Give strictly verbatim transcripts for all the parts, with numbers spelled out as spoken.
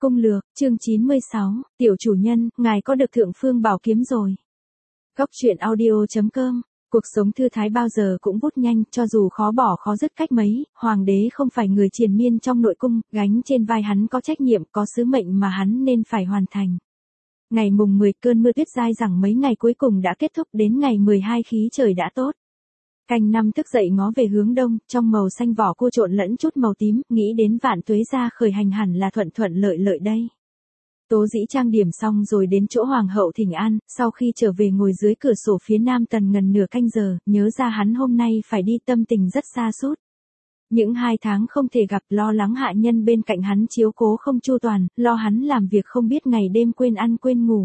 Cung lược, chương chín mươi sáu, tiểu chủ nhân, ngài có được thượng phương bảo kiếm rồi. Góc truyện audio chấm com. Cuộc sống thư thái bao giờ cũng vút nhanh, cho dù khó bỏ khó dứt cách mấy, hoàng đế không phải người triền miên trong nội cung, gánh trên vai hắn có trách nhiệm, có sứ mệnh mà hắn nên phải hoàn thành. Ngày mùng mười, cơn mưa tuyết dai dẳng mấy ngày cuối cùng đã kết thúc, đến ngày mười hai khí trời đã tốt. Canh năm thức dậy ngó về hướng đông, trong màu xanh vỏ cua trộn lẫn chút màu tím, nghĩ đến Vạn Tuế gia khởi hành hẳn là thuận thuận lợi lợi đây. Tố Dĩ trang điểm xong rồi đến chỗ hoàng hậu thỉnh an, sau khi trở về ngồi dưới cửa sổ phía nam tần ngần nửa canh giờ, nhớ ra hắn hôm nay phải đi, tâm tình rất sa sút. Những hai tháng không thể gặp, lo lắng hạ nhân bên cạnh hắn chiếu cố không chu toàn, lo hắn làm việc không biết ngày đêm quên ăn quên ngủ.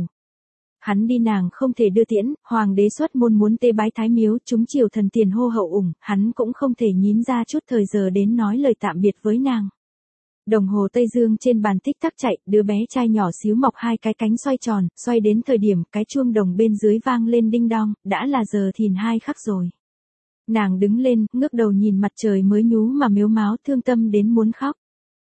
Hắn đi nàng không thể đưa tiễn, hoàng đế xuất môn muốn tế bái thái miếu, chúng triều thần tiền hô hậu ủng, hắn cũng không thể nhín ra chút thời giờ đến nói lời tạm biệt với nàng. Đồng hồ Tây Dương trên bàn tích tắc chạy, đứa bé trai nhỏ xíu mọc hai cái cánh xoay tròn, xoay đến thời điểm cái chuông đồng bên dưới vang lên đinh đong, đã là giờ thìn hai khắc rồi. Nàng đứng lên, ngước đầu nhìn mặt trời mới nhú mà mếu máo, thương tâm đến muốn khóc.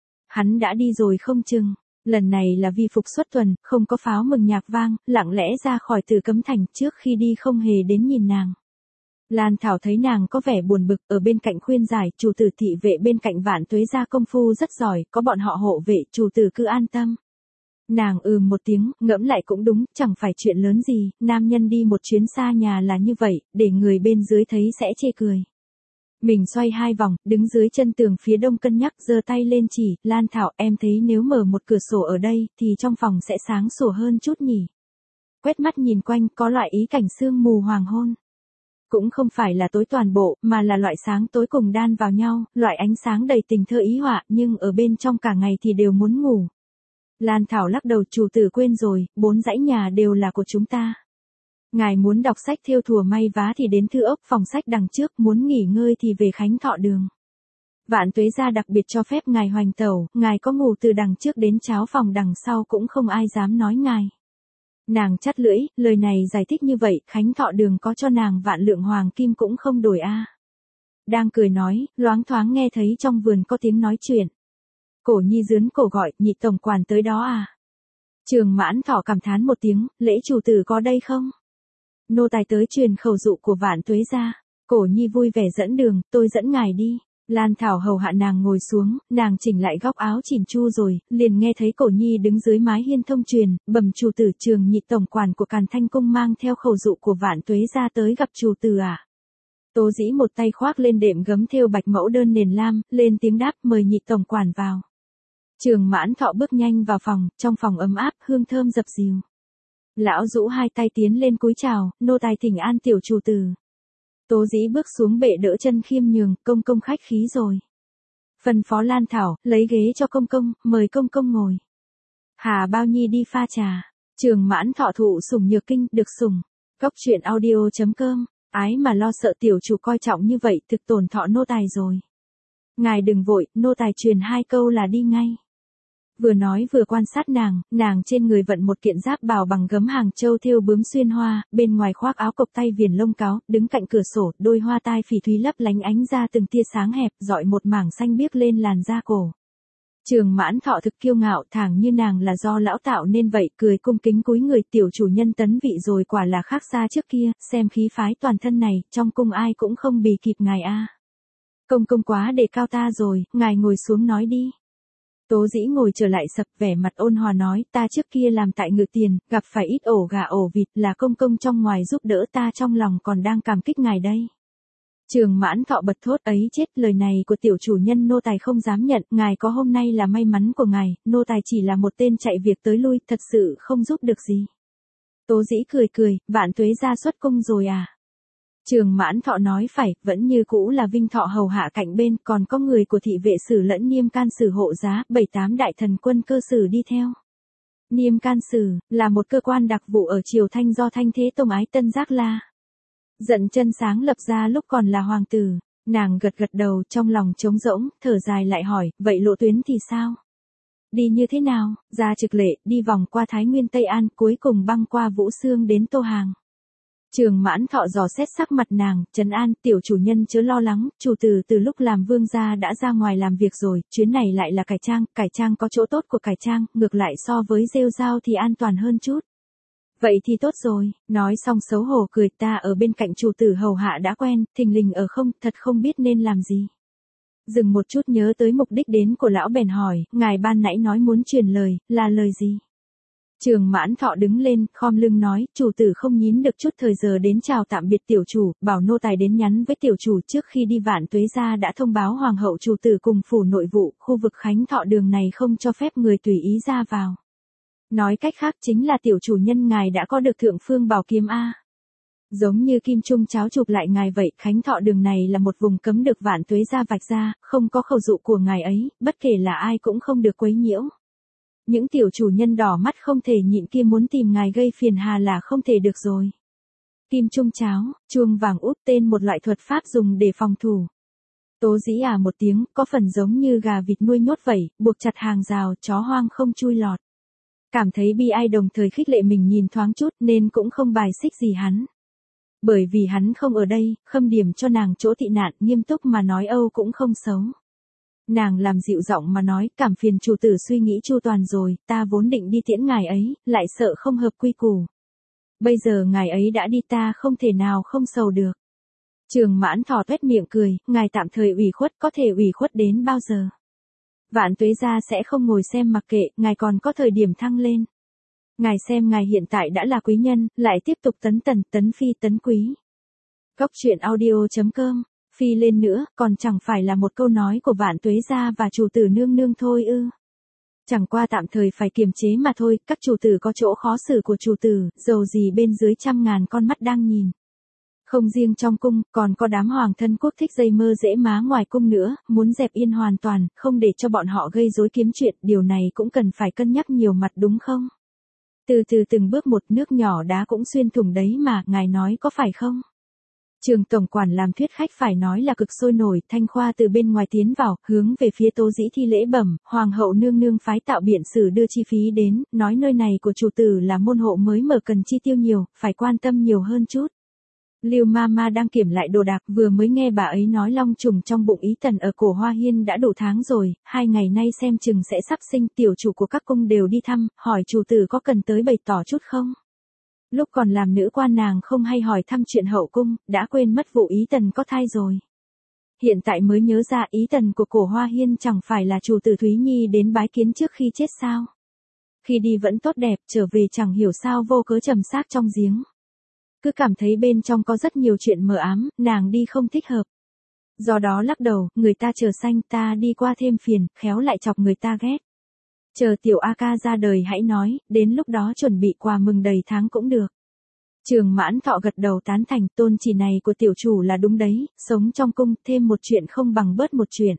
Hắn đã đi rồi không chừng. Lần này là vi phục xuất tuần, không có pháo mừng nhạc vang, lặng lẽ ra khỏi Tử Cấm Thành, trước khi đi không hề đến nhìn nàng. Lan Thảo thấy nàng có vẻ buồn bực, ở bên cạnh khuyên giải, chủ tử thị vệ bên cạnh Vạn Tuế gia công phu rất giỏi, có bọn họ hộ vệ, chủ tử cứ an tâm. Nàng ừm một tiếng, ngẫm lại cũng đúng, chẳng phải chuyện lớn gì, nam nhân đi một chuyến xa nhà là như vậy, để người bên dưới thấy sẽ chê cười. Mình xoay hai vòng, đứng dưới chân tường phía đông cân nhắc, giơ tay lên chỉ, Lan Thảo, em thấy nếu mở một cửa sổ ở đây, thì trong phòng sẽ sáng sủa hơn chút nhỉ. Quét mắt nhìn quanh, có loại ý cảnh sương mù hoàng hôn. Cũng không phải là tối toàn bộ, mà là loại sáng tối cùng đan vào nhau, loại ánh sáng đầy tình thơ ý họa, nhưng ở bên trong cả ngày thì đều muốn ngủ. Lan Thảo lắc đầu, chủ tử quên rồi, bốn dãy nhà đều là của chúng ta. Ngài muốn đọc sách thêu thùa may vá thì đến thư ốc phòng sách đằng trước, muốn nghỉ ngơi thì về Khánh Thọ đường. Vạn Tuế gia đặc biệt cho phép ngài hoành tẩu, ngài có ngủ từ đằng trước đến cháo phòng đằng sau cũng không ai dám nói ngài. Nàng chắt lưỡi, lời này giải thích như vậy, Khánh Thọ đường có cho nàng vạn lượng hoàng kim cũng không đổi a. Đang cười nói, loáng thoáng nghe thấy trong vườn có tiếng nói chuyện. Cổ Nhi dướn cổ gọi, nhị tổng quản tới đó à. Trường Mãn Thọ cảm thán một tiếng, lễ chủ tử có đây không? Nô tài tới truyền khẩu dụ của Vạn Tuế gia. Cổ Nhi vui vẻ dẫn đường, tôi dẫn ngài đi. Lan Thảo hầu hạ nàng ngồi xuống, nàng chỉnh lại góc áo chỉn chu rồi, liền nghe thấy Cổ Nhi đứng dưới mái hiên thông truyền, bẩm chủ tử, Trường nhị tổng quản của Càn Thanh cung mang theo khẩu dụ của Vạn Tuế gia tới gặp chủ tử à. Tố Dĩ một tay khoác lên đệm gấm thêu bạch mẫu đơn nền lam, lên tiếng đáp, mời nhị tổng quản vào. Trường Mãn Thọ bước nhanh vào phòng, trong phòng ấm áp, hương thơm dập dìu. Lão rũ hai tay tiến lên cúi chào, nô tài thỉnh an tiểu chủ tử. Tố Dĩ bước xuống bệ đỡ chân khiêm nhường, công công khách khí rồi. Phân phó Lan Thảo, lấy ghế cho công công, mời công công ngồi. Hà Bao Nhi đi pha trà. Trường Mãn Thọ thụ sủng nhược kinh, được sủng. Góc truyện audio chấm com. Ái mà lo sợ tiểu chủ coi trọng như vậy, thực tổn thọ nô tài rồi. Ngài đừng vội, nô tài truyền hai câu là đi ngay. Vừa nói vừa quan sát nàng, nàng trên người vận một kiện giáp bào bằng gấm Hàng Châu thêu bướm xuyên hoa, bên ngoài khoác áo cộc tay viền lông cáo, đứng cạnh cửa sổ, đôi hoa tai phỉ thúy lấp lánh ánh ra từng tia sáng hẹp, dọi một mảng xanh biếc lên làn da cổ. Trường Mãn Thọ thực kiêu ngạo, thẳng như nàng là do lão tạo nên vậy, cười cung kính cúi người, tiểu chủ nhân tấn vị rồi, quả là khác xa trước kia, xem khí phái toàn thân này, trong cung ai cũng không bì kịp ngài a. Công công quá đề cao ta rồi, ngài ngồi xuống nói đi. Tố Dĩ ngồi trở lại sập, vẻ mặt ôn hòa nói, ta trước kia làm tại Ngự Tiền, gặp phải ít ổ gà ổ vịt, là công công trong ngoài giúp đỡ ta, trong lòng còn đang cảm kích ngài đây. Trường Mãn Thọ bật thốt, ấy chết, lời này của tiểu chủ nhân nô tài không dám nhận, ngài có hôm nay là may mắn của ngài, nô tài chỉ là một tên chạy việc tới lui, thật sự không giúp được gì. Tố Dĩ cười cười, Vạn Tuế gia xuất cung rồi à. Trường Mãn Thọ nói phải, vẫn như cũ là Vinh Thọ hầu hạ cạnh bên, còn có người của thị vệ sử lẫn Niêm Can Sử hộ giá, bảy tám đại thần quân cơ sử đi theo. Niêm Can Sử, là một cơ quan đặc vụ ở triều Thanh do Thanh Thế Tông ái Tân Giác La Dận Chân sáng lập ra lúc còn là hoàng tử. Nàng gật gật đầu, trong lòng trống rỗng, thở dài lại hỏi, vậy lộ tuyến thì sao? Đi như thế nào? Ra Trực Lệ, đi vòng qua Thái Nguyên Tây An, cuối cùng băng qua Vũ Xương đến Tô Hàng. Trường Mãn Thọ dò xét sắc mặt nàng, trấn an, tiểu chủ nhân chớ lo lắng, chủ tử từ lúc làm vương gia đã ra ngoài làm việc rồi, chuyến này lại là cải trang, cải trang có chỗ tốt của cải trang, ngược lại so với rêu rao thì an toàn hơn chút. Vậy thì tốt rồi, nói xong xấu hổ cười, ta ở bên cạnh chủ tử hầu hạ đã quen, thình lình ở không, thật không biết nên làm gì. Dừng một chút nhớ tới mục đích đến của lão bèn hỏi, ngài ban nãy nói muốn truyền lời, là lời gì? Trường Mãn Thọ đứng lên, khom lưng nói, chủ tử không nhín được chút thời giờ đến chào tạm biệt tiểu chủ, bảo nô tài đến nhắn với tiểu chủ trước khi đi Vạn Tuế gia đã thông báo hoàng hậu chủ tử cùng phủ nội vụ, khu vực Khánh Thọ đường này không cho phép người tùy ý ra vào. Nói cách khác chính là tiểu chủ nhân ngài đã có được thượng phương bảo kiếm A. Giống như kim trung cháo chụp lại ngài vậy, Khánh Thọ đường này là một vùng cấm được Vạn Tuế gia vạch ra, không có khẩu dụ của ngài ấy, bất kể là ai cũng không được quấy nhiễu. Những tiểu chủ nhân đỏ mắt không thể nhịn kia muốn tìm ngài gây phiền hà là không thể được rồi. Kim trung cháo, chuông vàng út tên một loại thuật pháp dùng để phòng thủ. Tố Dĩ à một tiếng, có phần giống như gà vịt nuôi nhốt vậy, buộc chặt hàng rào, chó hoang không chui lọt. Cảm thấy bi ai đồng thời khích lệ mình nhìn thoáng chút nên cũng không bài xích gì hắn. Bởi vì hắn không ở đây, khâm điểm cho nàng chỗ tị nạn, nghiêm túc mà nói âu cũng không xấu. Nàng làm dịu giọng mà nói, cảm phiền chủ tử suy nghĩ chu toàn rồi, ta vốn định đi tiễn ngài ấy, lại sợ không hợp quy củ. Bây giờ ngài ấy đã đi ta không thể nào không sầu được. Trường Mãn Thọ tuét miệng cười, ngài tạm thời ủy khuất có thể ủy khuất đến bao giờ. Vạn Tuế gia sẽ không ngồi xem mặc kệ, ngài còn có thời điểm thăng lên. Ngài xem ngài hiện tại đã là quý nhân, lại tiếp tục tấn tần, tấn phi tấn quý. Góc truyện audio chấm com, phi lên nữa, còn chẳng phải là một câu nói của Vạn Tuế gia và chủ tử nương nương thôi ư. Chẳng qua tạm thời phải kiềm chế mà thôi, các chủ tử có chỗ khó xử của chủ tử, dầu gì bên dưới trăm ngàn con mắt đang nhìn. Không riêng trong cung, còn có đám hoàng thân quốc thích dây mơ dễ má ngoài cung nữa, muốn dẹp yên hoàn toàn, không để cho bọn họ gây rối kiếm chuyện, điều này cũng cần phải cân nhắc nhiều mặt đúng không? Từ từ từng bước một, nước nhỏ đá cũng xuyên thủng đấy mà, ngài nói có phải không? Trường tổng quản làm thuyết khách phải nói là cực sôi nổi, Thanh Khoa từ bên ngoài tiến vào, hướng về phía Tố Dĩ thi lễ bẩm, hoàng hậu nương nương phái tạo biện sử đưa chi phí đến, nói nơi này của chủ tử là môn hộ mới mở cần chi tiêu nhiều, phải quan tâm nhiều hơn chút. Lưu Mama đang kiểm lại đồ đạc, vừa mới nghe bà ấy nói long trùng trong bụng Ý Tần ở cổ Hoa Hiên đã đủ tháng rồi, hai ngày nay xem chừng sẽ sắp sinh, tiểu chủ của các cung đều đi thăm, hỏi chủ tử có cần tới bày tỏ chút không? Lúc còn làm nữ quan nàng không hay hỏi thăm chuyện hậu cung, đã quên mất vụ Ý Tần có thai rồi. Hiện tại mới nhớ ra Ý Tần của cổ Hoa Hiên chẳng phải là chủ tử Thúy Nhi đến bái kiến trước khi chết sao? Khi đi vẫn tốt đẹp, trở về chẳng hiểu sao vô cớ trầm xác trong giếng. Cứ cảm thấy bên trong có rất nhiều chuyện mờ ám, nàng đi không thích hợp. Do đó lắc đầu, người ta chờ sanh ta đi qua thêm phiền, khéo lại chọc người ta ghét. Chờ tiểu A ca ra đời hãy nói, đến lúc đó chuẩn bị quà mừng đầy tháng cũng được. Trường Mãn Thọ gật đầu tán thành, tôn chỉ này của tiểu chủ là đúng đấy, sống trong cung thêm một chuyện không bằng bớt một chuyện.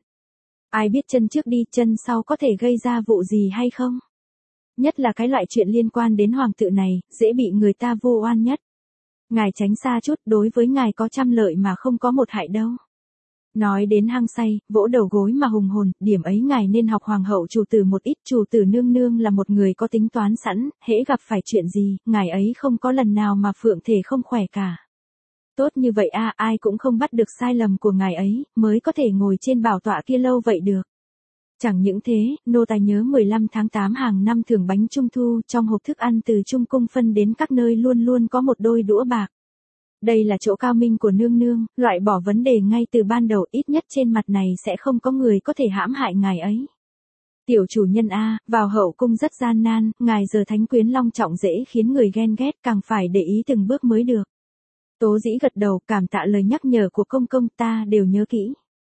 Ai biết chân trước đi chân sau có thể gây ra vụ gì hay không? Nhất là cái loại chuyện liên quan đến hoàng tự này, dễ bị người ta vu oan nhất. Ngài tránh xa chút, đối với ngài có trăm lợi mà không có một hại đâu. Nói đến hăng say, vỗ đầu gối mà hùng hồn, điểm ấy ngài nên học hoàng hậu chủ tử một ít, chủ tử nương nương là một người có tính toán sẵn, hễ gặp phải chuyện gì, ngài ấy không có lần nào mà phượng thể không khỏe cả. Tốt như vậy a, à, ai cũng không bắt được sai lầm của ngài ấy, mới có thể ngồi trên bảo tọa kia lâu vậy được. Chẳng những thế, nô tài nhớ mười lăm tháng tám hàng năm thưởng bánh trung thu, trong hộp thức ăn từ trung cung phân đến các nơi luôn luôn có một đôi đũa bạc. Đây là chỗ cao minh của nương nương, loại bỏ vấn đề ngay từ ban đầu, ít nhất trên mặt này sẽ không có người có thể hãm hại ngài ấy. Tiểu chủ nhân a, vào hậu cung rất gian nan, ngài giờ thánh quyến long trọng dễ khiến người ghen ghét, càng phải để ý từng bước mới được. Tố Dĩ gật đầu, cảm tạ lời nhắc nhở của công công, ta đều nhớ kỹ.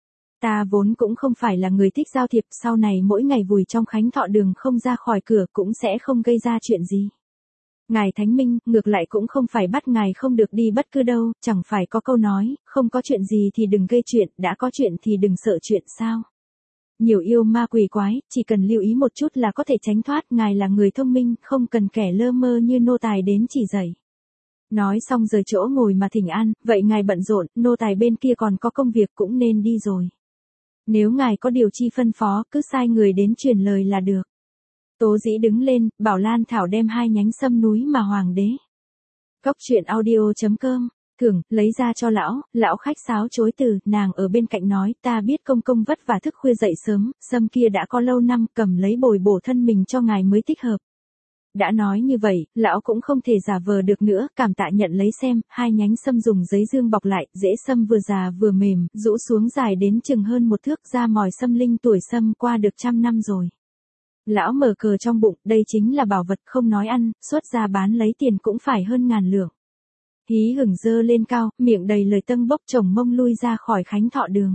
Ta vốn cũng không phải là người thích giao thiệp, sau này mỗi ngày vùi trong Khánh Thọ đường không ra khỏi cửa cũng sẽ không gây ra chuyện gì. Ngài Thánh Minh, ngược lại cũng không phải bắt ngài không được đi bất cứ đâu, chẳng phải có câu nói, không có chuyện gì thì đừng gây chuyện, đã có chuyện thì đừng sợ chuyện sao. Nhiều yêu ma quỷ quái, chỉ cần lưu ý một chút là có thể tránh thoát, ngài là người thông minh, không cần kẻ lơ mơ như nô tài đến chỉ dạy. Nói xong rời chỗ ngồi mà thỉnh an, vậy ngài bận rộn, nô tài bên kia còn có công việc cũng nên đi rồi. Nếu ngài có điều chi phân phó, cứ sai người đến truyền lời là được. Tố Dĩ đứng lên, bảo Lan Thảo đem hai nhánh sâm núi mà hoàng đế Cóc truyện audio.com, thưởng, lấy ra cho lão, lão khách sáo chối từ, nàng ở bên cạnh nói, ta biết công công vất vả thức khuya dậy sớm, sâm kia đã có lâu năm, cầm lấy bồi bổ thân mình cho ngài mới thích hợp. Đã nói như vậy, lão cũng không thể giả vờ được nữa, cảm tạ nhận lấy xem, hai nhánh sâm dùng giấy dương bọc lại, rễ sâm vừa già vừa mềm, rũ xuống dài đến chừng hơn một thước, ra mòi sâm linh tuổi sâm qua được trăm năm rồi. Lão mở cờ trong bụng, đây chính là bảo vật không nói ăn, xuất ra bán lấy tiền cũng phải hơn ngàn lượng. Hí hửng dơ lên cao, miệng đầy lời tâng bốc chồng mông lui ra khỏi Khánh Thọ đường.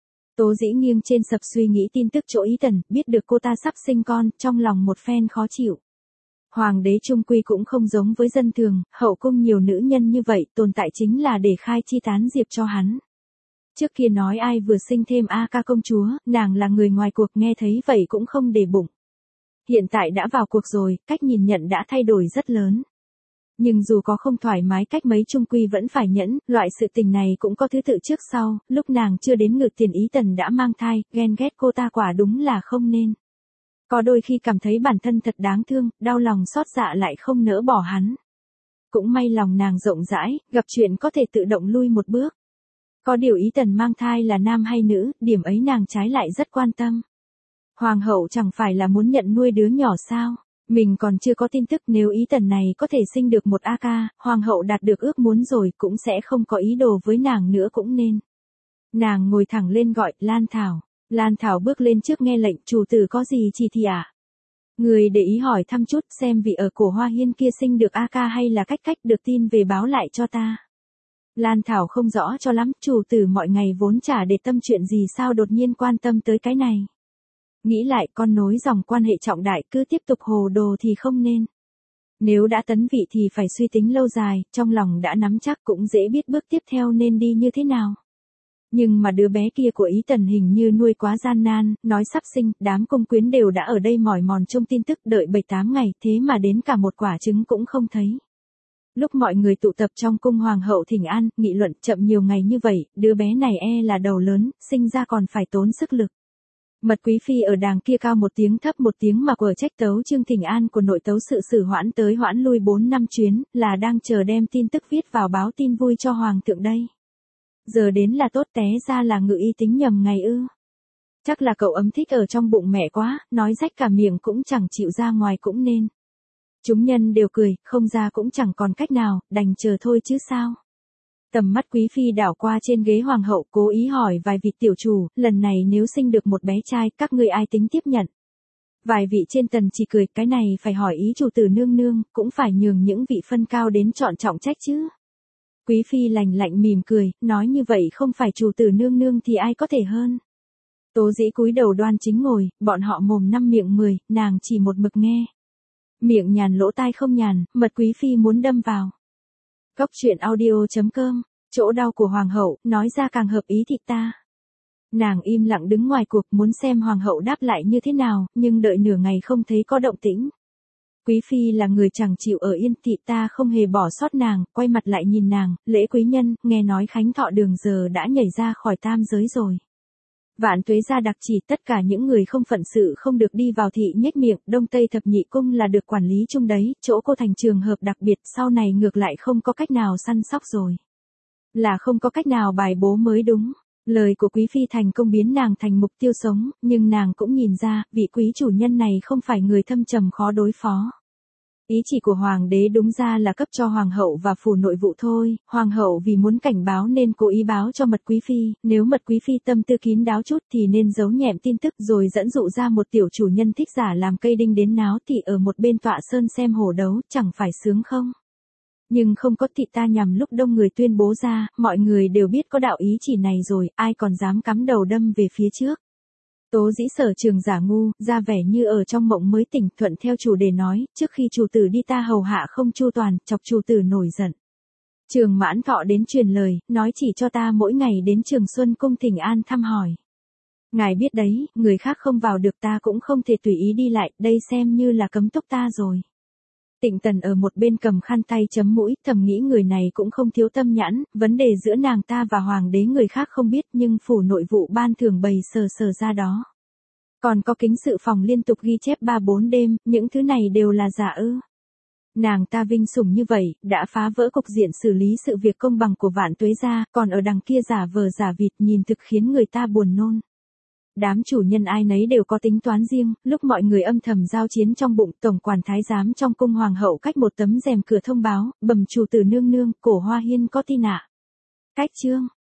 Tố Dĩ nghiêng trên sập suy nghĩ tin tức chỗ Ý Tần, biết được cô ta sắp sinh con, trong lòng một phen khó chịu. Hoàng đế trung quy cũng không giống với dân thường, hậu cung nhiều nữ nhân như vậy, tồn tại chính là để khai chi tán diệp cho hắn. Trước kia nói ai vừa sinh thêm A ca công chúa, nàng là người ngoài cuộc nghe thấy vậy cũng không để bụng. Hiện tại đã vào cuộc rồi, cách nhìn nhận đã thay đổi rất lớn. Nhưng dù có không thoải mái cách mấy trung quy vẫn phải nhẫn, loại sự tình này cũng có thứ tự trước sau, lúc nàng chưa đến ngự tiền Ý Tần đã mang thai, ghen ghét cô ta quả đúng là không nên. Có đôi khi cảm thấy bản thân thật đáng thương, đau lòng xót dạ lại không nỡ bỏ hắn. Cũng may lòng nàng rộng rãi, gặp chuyện có thể tự động lui một bước. Có điều Ý Tần mang thai là nam hay nữ, điểm ấy nàng trái lại rất quan tâm. Hoàng hậu chẳng phải là muốn nhận nuôi đứa nhỏ sao? Mình còn chưa có tin tức nếu Ý Tần này có thể sinh được một A ca, hoàng hậu đạt được ước muốn rồi cũng sẽ không có ý đồ với nàng nữa cũng nên. Nàng ngồi thẳng lên gọi, Lan Thảo. Lan Thảo bước lên trước nghe lệnh, chủ tử có gì chỉ thị ạ? À? Người để ý hỏi thăm chút xem vị ở cổ Hoa Hiên kia sinh được A ca hay là cách cách được tin về báo lại cho ta. Lan Thảo không rõ cho lắm, chủ tử mọi ngày vốn chả để tâm chuyện gì sao đột nhiên quan tâm tới cái này. Nghĩ lại con nối dòng quan hệ trọng đại cứ tiếp tục hồ đồ thì không nên. Nếu đã tấn vị thì phải suy tính lâu dài, trong lòng đã nắm chắc cũng dễ biết bước tiếp theo nên đi như thế nào. Nhưng mà đứa bé kia của Ý Tần hình như nuôi quá gian nan, nói sắp sinh, đám công quyến đều đã ở đây mỏi mòn trông tin tức đợi bảy tám ngày, thế mà đến cả một quả trứng cũng không thấy. Lúc mọi người tụ tập trong cung hoàng hậu thỉnh an, nghị luận chậm nhiều ngày như vậy, đứa bé này e là đầu lớn, sinh ra còn phải tốn sức lực. Mật quý phi ở đàng kia cao một tiếng thấp một tiếng mà quở trách tấu chương thỉnh an của nội tấu sự sử hoãn tới hoãn lui bốn năm chuyến, là đang chờ đem tin tức viết vào báo tin vui cho hoàng thượng đây. Giờ đến là tốt té ra là ngự y tính nhầm ngày ư. Chắc là cậu ấm thích ở trong bụng mẹ quá, nói rách cả miệng cũng chẳng chịu ra ngoài cũng nên. Chúng nhân đều cười, không ra cũng chẳng còn cách nào, đành chờ thôi chứ sao. Tầm mắt quý phi đảo qua trên ghế hoàng hậu cố ý hỏi vài vị tiểu chủ, lần này nếu sinh được một bé trai các ngươi ai tính tiếp nhận. Vài vị trên tần chỉ cười, cái này phải hỏi ý chủ tử nương nương, cũng phải nhường những vị phân cao đến chọn trọng trách chứ. Quý phi lành lạnh mỉm cười, nói như vậy không phải chủ tử nương nương thì ai có thể hơn. Tố Dĩ cúi đầu đoan chính ngồi, bọn họ mồm năm miệng mười, nàng chỉ một mực nghe. Miệng nhàn lỗ tai không nhàn, mật quý phi muốn đâm vào. Cóc truyện audio.com, chỗ đau của hoàng hậu, nói ra càng hợp ý thịt ta. Nàng im lặng đứng ngoài cuộc muốn xem hoàng hậu đáp lại như thế nào, nhưng đợi nửa ngày không thấy có động tĩnh. Quý phi là người chẳng chịu ở yên, thị ta không hề bỏ sót nàng, quay mặt lại nhìn nàng, lễ quý nhân, nghe nói Khánh Thọ đường giờ đã nhảy ra khỏi tam giới rồi. Vạn tuế ra đặc chỉ tất cả những người không phận sự không được đi vào thị nhếch miệng, đông tây thập nhị cung là được quản lý chung đấy, chỗ cô thành trường hợp đặc biệt, sau này ngược lại không có cách nào săn sóc rồi. Là không có cách nào bài bố mới đúng. Lời của quý phi thành công biến nàng thành mục tiêu sống, nhưng nàng cũng nhìn ra, vị quý chủ nhân này không phải người thâm trầm khó đối phó. Ý chỉ của hoàng đế đúng ra là cấp cho hoàng hậu và phủ nội vụ thôi, hoàng hậu vì muốn cảnh báo nên cố ý báo cho mật quý phi, nếu mật quý phi tâm tư kín đáo chút thì nên giấu nhẹm tin tức rồi dẫn dụ ra một tiểu chủ nhân thích giả làm cây đinh đến náo thì ở một bên tọa sơn xem hổ đấu, chẳng phải sướng không? Nhưng không có thị ta nhằm lúc đông người tuyên bố ra, mọi người đều biết có đạo ý chỉ này rồi, ai còn dám cắm đầu đâm về phía trước. Tố Dĩ sở trường giả ngu, ra vẻ như ở trong mộng mới tỉnh, thuận theo chủ đề nói, trước khi chủ tử đi ta hầu hạ không chu toàn, chọc chủ tử nổi giận. Trường Mãn Thọ đến truyền lời, nói chỉ cho ta mỗi ngày đến Trường Xuân cung thỉnh an thăm hỏi. Ngài biết đấy, người khác không vào được ta cũng không thể tùy ý đi lại, đây xem như là cấm túc ta rồi. Tịnh Tần ở một bên cầm khăn tay chấm mũi, thầm nghĩ người này cũng không thiếu tâm nhãn, vấn đề giữa nàng ta và hoàng đế người khác không biết nhưng phủ nội vụ ban thường bày sờ sờ ra đó. Còn có kính sự phòng liên tục ghi chép ba bốn đêm, những thứ này đều là giả ư. Nàng ta vinh sủng như vậy, đã phá vỡ cục diện xử lý sự việc công bằng của Vạn Tuế gia, còn ở đằng kia giả vờ giả vịt nhìn thực khiến người ta buồn nôn. Đám chủ nhân ai nấy đều có tính toán riêng, lúc mọi người âm thầm giao chiến trong bụng, tổng quản thái giám trong cung hoàng hậu cách một tấm rèm cửa thông báo, bẩm chủ tử nương nương, Cổ Hoa Hiên có tin ạ. Cách chương